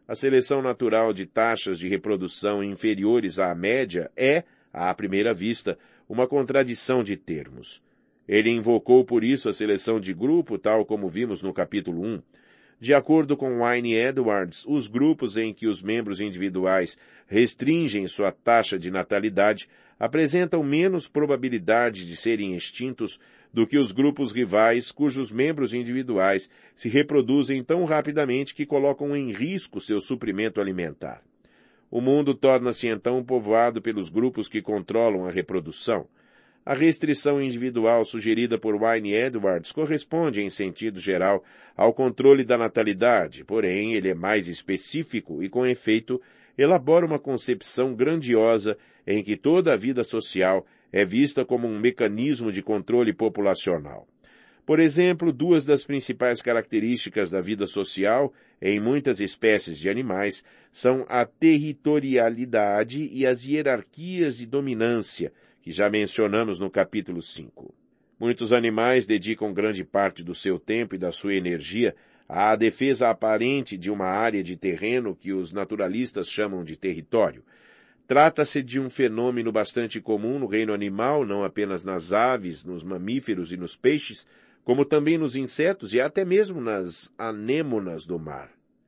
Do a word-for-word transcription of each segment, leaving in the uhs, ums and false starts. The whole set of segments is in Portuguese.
A seleção natural de taxas de reprodução inferiores à média é, à primeira vista, uma contradição de termos. Ele invocou por isso a seleção de grupo, tal como vimos no capítulo um. De acordo com Wynne Edwards, os grupos em que os membros individuais restringem sua taxa de natalidade apresentam menos probabilidade de serem extintos do que os grupos rivais cujos membros individuais se reproduzem tão rapidamente que colocam em risco seu suprimento alimentar. O mundo torna-se então povoado pelos grupos que controlam a reprodução. A restrição individual sugerida por Wynne Edwards corresponde, em sentido geral, ao controle da natalidade, porém ele é mais específico e, com efeito, elabora uma concepção grandiosa em que toda a vida social é vista como um mecanismo de controle populacional. Por exemplo, duas das principais características da vida social em muitas espécies de animais são a territorialidade e as hierarquias de dominância, que já mencionamos no capítulo cinco. Muitos animais dedicam grande parte do seu tempo e da sua energia à defesa aparente de uma área de terreno que os naturalistas chamam de território. Trata-se de um fenômeno bastante comum no reino animal, não apenas nas aves, nos mamíferos e nos peixes, como também nos insetos e até mesmo nas anêmonas do mar.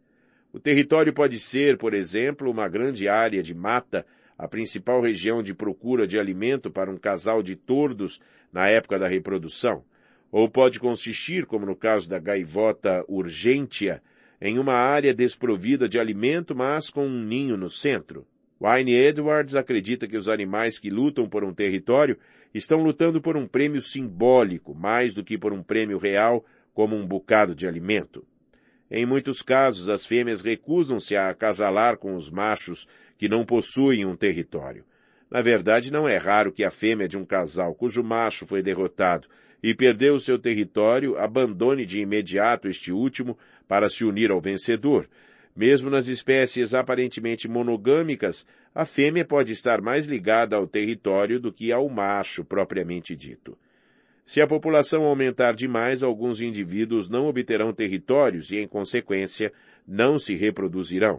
O território pode ser, por exemplo, uma grande área de mata, a principal região de procura de alimento para um casal de tordos na época da reprodução, ou pode consistir, como no caso da gaivota urgentia, em uma área desprovida de alimento, mas com um ninho no centro. Wynne Edwards acredita que os animais que lutam por um território estão lutando por um prêmio simbólico, mais do que por um prêmio real, como um bocado de alimento. Em muitos casos, as fêmeas recusam-se a acasalar com os machos que não possuem um território. Na verdade, não é raro que a fêmea de um casal cujo macho foi derrotado e perdeu o seu território abandone de imediato este último para se unir ao vencedor. Mesmo nas espécies aparentemente monogâmicas, a fêmea pode estar mais ligada ao território do que ao macho propriamente dito. Se a população aumentar demais, alguns indivíduos não obterão territórios e, em consequência, não se reproduzirão.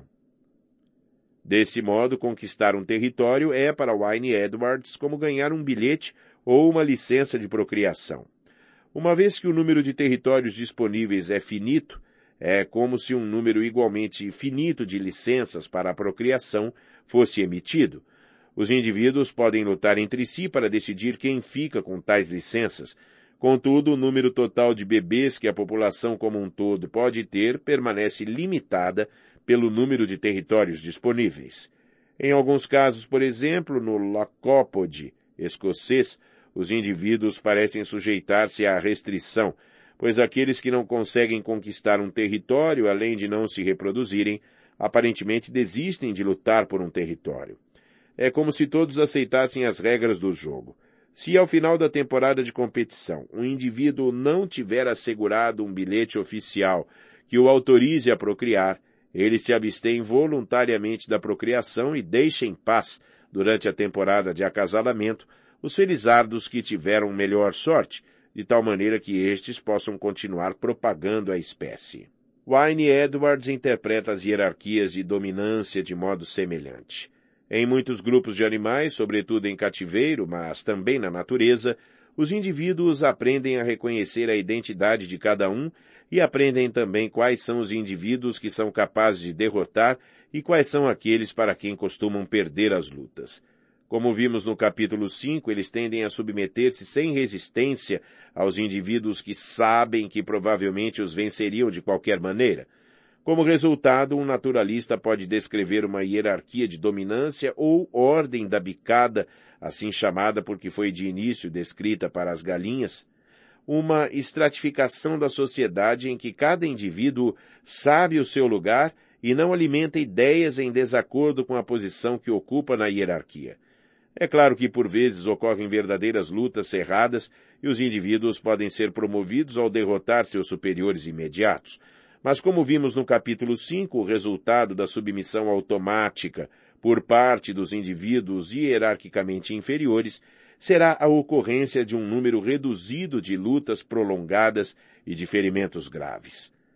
Desse modo, conquistar um território é, para Wynne Edwards, como ganhar um bilhete ou uma licença de procriação. Uma vez que o número de territórios disponíveis é finito, é como se um número igualmente finito de licenças para a procriação fosse emitido. Os indivíduos podem lutar entre si para decidir quem fica com tais licenças. Contudo, o número total de bebês que a população como um todo pode ter permanece limitada pelo número de territórios disponíveis. Em alguns casos, por exemplo, no lacópode escocês, os indivíduos parecem sujeitar-se à restrição, pois aqueles que não conseguem conquistar um território, além de não se reproduzirem, aparentemente desistem de lutar por um território. É como se todos aceitassem as regras do jogo. Se ao final da temporada de competição um indivíduo não tiver assegurado um bilhete oficial que o autorize a procriar, ele se abstém voluntariamente da procriação e deixa em paz, durante a temporada de acasalamento, os felizardos que tiveram melhor sorte, de tal maneira que estes possam continuar propagando a espécie. Wynne Edwards interpreta as hierarquias de dominância de modo semelhante. Em muitos grupos de animais, sobretudo em cativeiro, mas também na natureza, os indivíduos aprendem a reconhecer a identidade de cada um e aprendem também quais são os indivíduos que são capazes de derrotar e quais são aqueles para quem costumam perder as lutas. Como vimos no capítulo cinco, eles tendem a submeter-se sem resistência aos indivíduos que sabem que provavelmente os venceriam de qualquer maneira. Como resultado, um naturalista pode descrever uma hierarquia de dominância ou ordem da bicada, assim chamada porque foi de início descrita para as galinhas, uma estratificação da sociedade em que cada indivíduo sabe o seu lugar e não alimenta ideias em desacordo com a posição que ocupa na hierarquia. É claro que por vezes ocorrem verdadeiras lutas cerradas e os indivíduos podem ser promovidos ao derrotar seus superiores imediatos. Mas como vimos no capítulo cinco, o resultado da submissão automática por parte dos indivíduos hierarquicamente inferiores será a ocorrência de um número reduzido de lutas prolongadas e de ferimentos graves.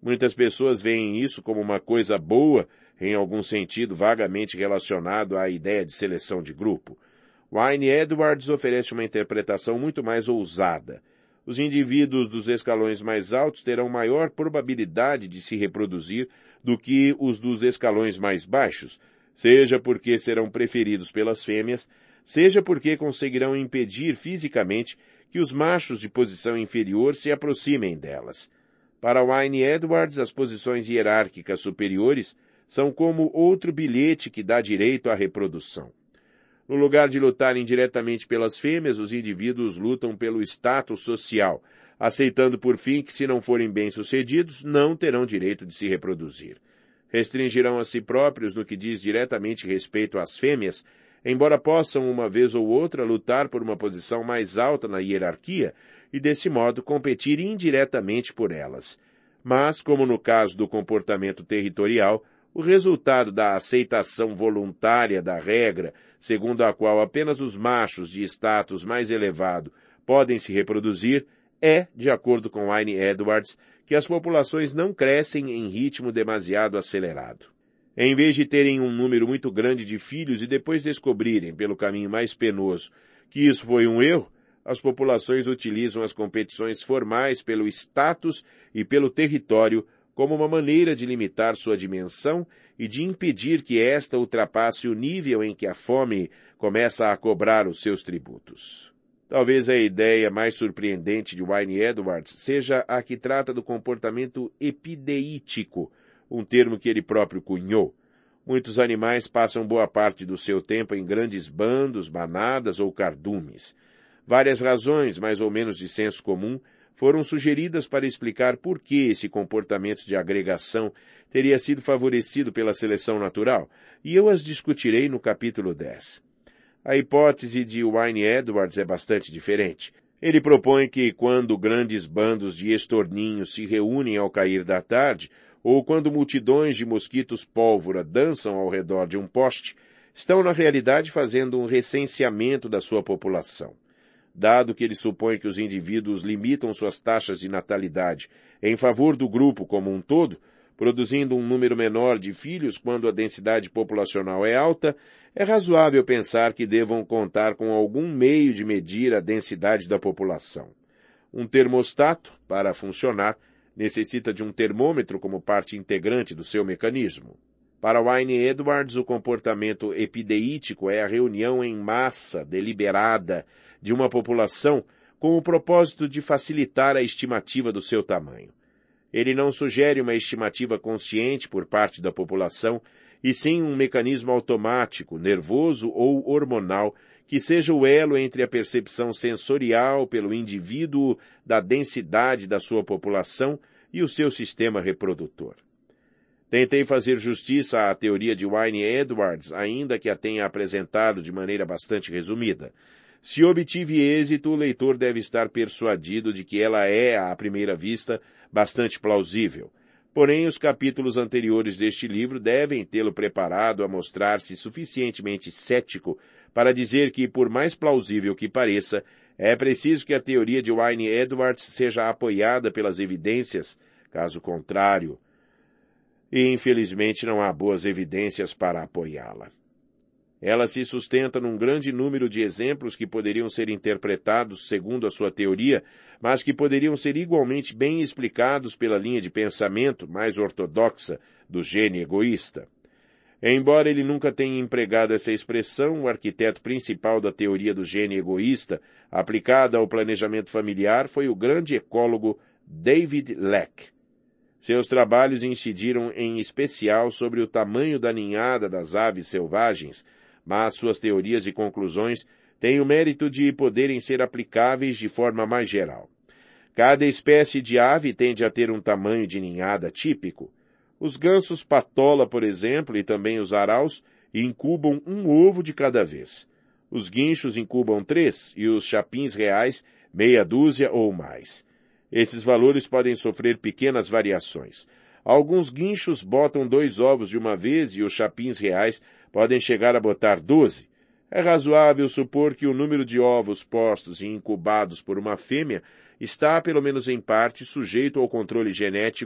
Muitas pessoas veem isso como uma coisa boa, em algum sentido vagamente relacionado à ideia de seleção de grupo. Wynne Edwards oferece uma interpretação muito mais ousada. Os indivíduos dos escalões mais altos terão maior probabilidade de se reproduzir do que os dos escalões mais baixos, seja porque serão preferidos pelas fêmeas, seja porque conseguirão impedir fisicamente que os machos de posição inferior se aproximem delas. Para Wynne Edwards, as posições hierárquicas superiores são como outro bilhete que dá direito à reprodução. No lugar de lutarem diretamente pelas fêmeas, os indivíduos lutam pelo status social, aceitando por fim que, se não forem bem-sucedidos, não terão direito de se reproduzir. Restringirão a si próprios no que diz diretamente respeito às fêmeas, embora possam, uma vez ou outra, lutar por uma posição mais alta na hierarquia e, desse modo, competir indiretamente por elas. Mas, como no caso do comportamento territorial, o resultado da aceitação voluntária da regra, segundo a qual apenas os machos de status mais elevado podem se reproduzir, é, de acordo com Wynne Edwards, que as populações não crescem em ritmo demasiado acelerado. Em vez de terem um número muito grande de filhos e depois descobrirem, pelo caminho mais penoso, que isso foi um erro, as populações utilizam as competições formais pelo status e pelo território como uma maneira de limitar sua dimensão e de impedir que esta ultrapasse o nível em que a fome começa a cobrar os seus tributos. Talvez a ideia mais surpreendente de Wynne Edwards seja a que trata do comportamento epideítico, um termo que ele próprio cunhou. Muitos animais passam boa parte do seu tempo em grandes bandos, manadas ou cardumes. Várias razões, mais ou menos de senso comum, foram sugeridas para explicar por que esse comportamento de agregação teria sido favorecido pela seleção natural, e eu as discutirei no capítulo dez. A hipótese de Wynne Edwards é bastante diferente. Ele propõe que quando grandes bandos de estorninhos se reúnem ao cair da tarde, ou quando multidões de mosquitos pólvora dançam ao redor de um poste, estão na realidade fazendo um recenseamento da sua população. Dado que ele supõe que os indivíduos limitam suas taxas de natalidade em favor do grupo como um todo, produzindo um número menor de filhos quando a densidade populacional é alta, é razoável pensar que devam contar com algum meio de medir a densidade da população. Um termostato, para funcionar, necessita de um termômetro como parte integrante do seu mecanismo. Para Wynne Edwards, o comportamento epideítico é a reunião em massa, deliberada, de uma população com o propósito de facilitar a estimativa do seu tamanho. Ele não sugere uma estimativa consciente por parte da população, e sim um mecanismo automático, nervoso ou hormonal, que seja o elo entre a percepção sensorial pelo indivíduo da densidade da sua população e o seu sistema reprodutor. Tentei fazer justiça à teoria de Wynne Edwards, ainda que a tenha apresentado de maneira bastante resumida. Se obtive êxito, o leitor deve estar persuadido de que ela é, à primeira vista, bastante plausível. Porém, os capítulos anteriores deste livro devem tê-lo preparado a mostrar-se suficientemente cético para dizer que, por mais plausível que pareça, é preciso que a teoria de Wynne Edwards seja apoiada pelas evidências, caso contrário, e infelizmente não há boas evidências para apoiá-la. Ela se sustenta num grande número de exemplos que poderiam ser interpretados segundo a sua teoria, mas que poderiam ser igualmente bem explicados pela linha de pensamento mais ortodoxa do gene egoísta. Embora ele nunca tenha empregado essa expressão, o arquiteto principal da teoria do gene egoísta, aplicada ao planejamento familiar, foi o grande ecólogo David Leck. Seus trabalhos incidiram em especial sobre o tamanho da ninhada das aves selvagens, mas suas teorias e conclusões têm o mérito de poderem ser aplicáveis de forma mais geral. Cada espécie de ave tende a ter um tamanho de ninhada típico. Os gansos patola, por exemplo, e também os araus, incubam um ovo de cada vez. Os guinchos incubam três e os chapins reais meia dúzia ou mais. Esses valores podem sofrer pequenas variações. Alguns guinchos botam dois ovos de uma vez e os chapins reais podem chegar a botar doze. É razoável supor que o número de ovos postos e incubados por uma fêmea está, pelo menos em parte, sujeito ao controle genético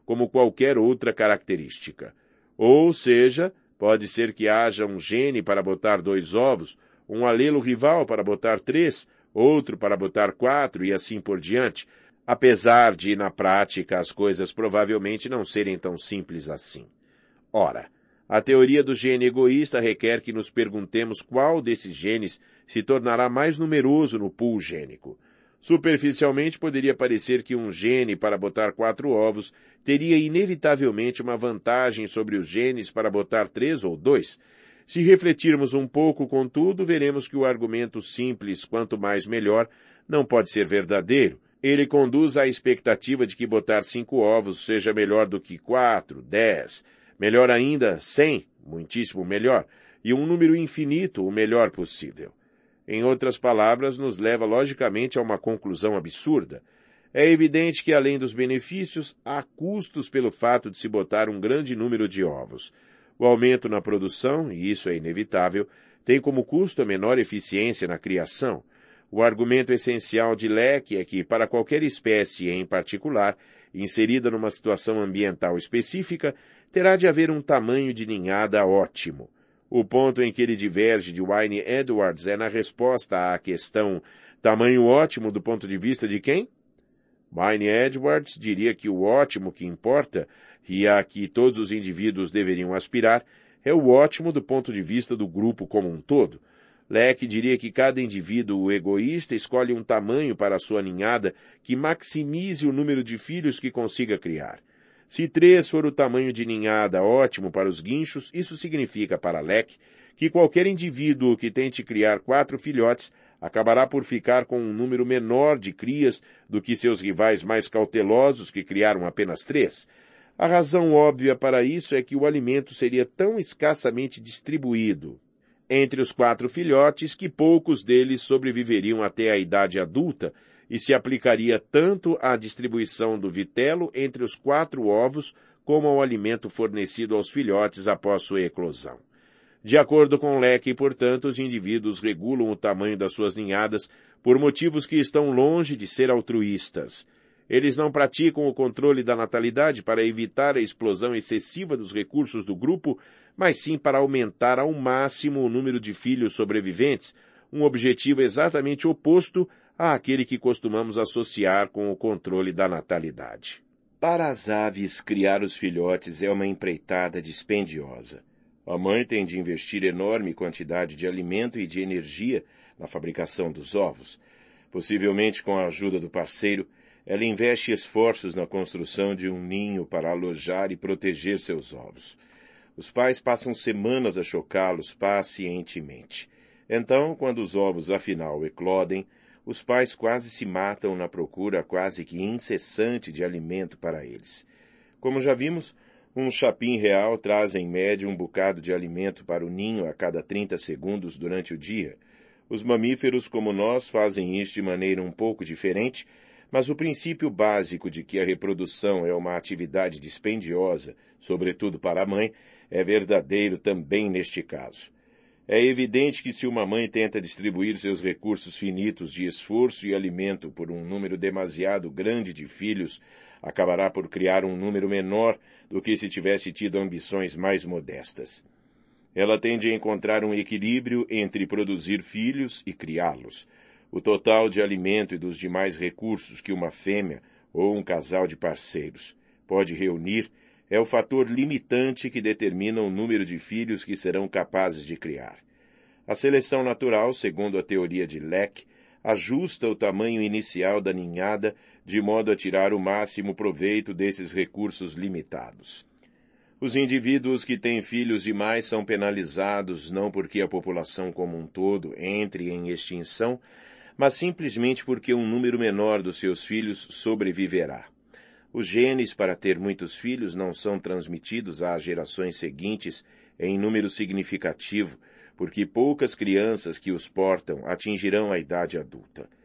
como qualquer outra característica. Ou seja, pode ser que haja um gene para botar dois ovos, um alelo rival para botar três, outro para botar quatro e assim por diante, apesar de, na prática, as coisas provavelmente não serem tão simples assim. Ora, a teoria do gene egoísta requer que nos perguntemos qual desses genes se tornará mais numeroso no pool gênico. Superficialmente, poderia parecer que um gene para botar quatro ovos teria inevitavelmente uma vantagem sobre os genes para botar três ou dois. Se refletirmos um pouco, contudo, veremos que o argumento simples, quanto mais melhor, não pode ser verdadeiro. Ele conduz à expectativa de que botar cinco ovos seja melhor do que quatro, dez, melhor ainda, cem, muitíssimo melhor, e um número infinito, o melhor possível. Em outras palavras, nos leva logicamente a uma conclusão absurda. É evidente que, além dos benefícios, há custos pelo fato de se botar um grande número de ovos. O aumento na produção, e isso é inevitável, tem como custo a menor eficiência na criação. O argumento essencial de Leck é que, para qualquer espécie em particular, inserida numa situação ambiental específica, terá de haver um tamanho de ninhada ótimo. O ponto em que ele diverge de Wynne Edwards é na resposta à questão tamanho ótimo do ponto de vista de quem? Wynne Edwards diria que o ótimo que importa, e a que todos os indivíduos deveriam aspirar, é o ótimo do ponto de vista do grupo como um todo. Leck diria que cada indivíduo egoísta escolhe um tamanho para a sua ninhada que maximize o número de filhos que consiga criar. Se três for o tamanho de ninhada ótimo para os guinchos, isso significa para Leck que qualquer indivíduo que tente criar quatro filhotes acabará por ficar com um número menor de crias do que seus rivais mais cautelosos que criaram apenas três. A razão óbvia para isso é que o alimento seria tão escassamente distribuído entre os quatro filhotes que poucos deles sobreviveriam até a idade adulta e se aplicaria tanto à distribuição do vitelo entre os quatro ovos como ao alimento fornecido aos filhotes após sua eclosão. De acordo com Leck, portanto, os indivíduos regulam o tamanho das suas ninhadas por motivos que estão longe de ser altruístas. Eles não praticam o controle da natalidade para evitar a explosão excessiva dos recursos do grupo, mas sim para aumentar ao máximo o número de filhos sobreviventes, um objetivo exatamente oposto àquele que costumamos associar com o controle da natalidade. Para as aves, criar os filhotes é uma empreitada dispendiosa. A mãe tem de investir enorme quantidade de alimento e de energia na fabricação dos ovos. Possivelmente com a ajuda do parceiro, ela investe esforços na construção de um ninho para alojar e proteger seus ovos. Os pais passam semanas a chocá-los pacientemente. Então, quando os ovos afinal eclodem, os pais quase se matam na procura quase que incessante de alimento para eles. Como já vimos, um chapim real traz em média um bocado de alimento para o ninho a cada trinta segundos durante o dia. Os mamíferos como nós fazem isso de maneira um pouco diferente, mas o princípio básico de que a reprodução é uma atividade dispendiosa, sobretudo para a mãe, é verdadeiro também neste caso. É evidente que se uma mãe tenta distribuir seus recursos finitos de esforço e alimento por um número demasiado grande de filhos, acabará por criar um número menor do que se tivesse tido ambições mais modestas. Ela tende a encontrar um equilíbrio entre produzir filhos e criá-los. O total de alimento e dos demais recursos que uma fêmea ou um casal de parceiros pode reunir é o fator limitante que determina o número de filhos que serão capazes de criar. A seleção natural, segundo a teoria de Leck, ajusta o tamanho inicial da ninhada de modo a tirar o máximo proveito desses recursos limitados. Os indivíduos que têm filhos demais são penalizados não porque a população como um todo entre em extinção, mas simplesmente porque um número menor dos seus filhos sobreviverá. Os genes para ter muitos filhos não são transmitidos às gerações seguintes em número significativo, porque poucas crianças que os portam atingirão a idade adulta.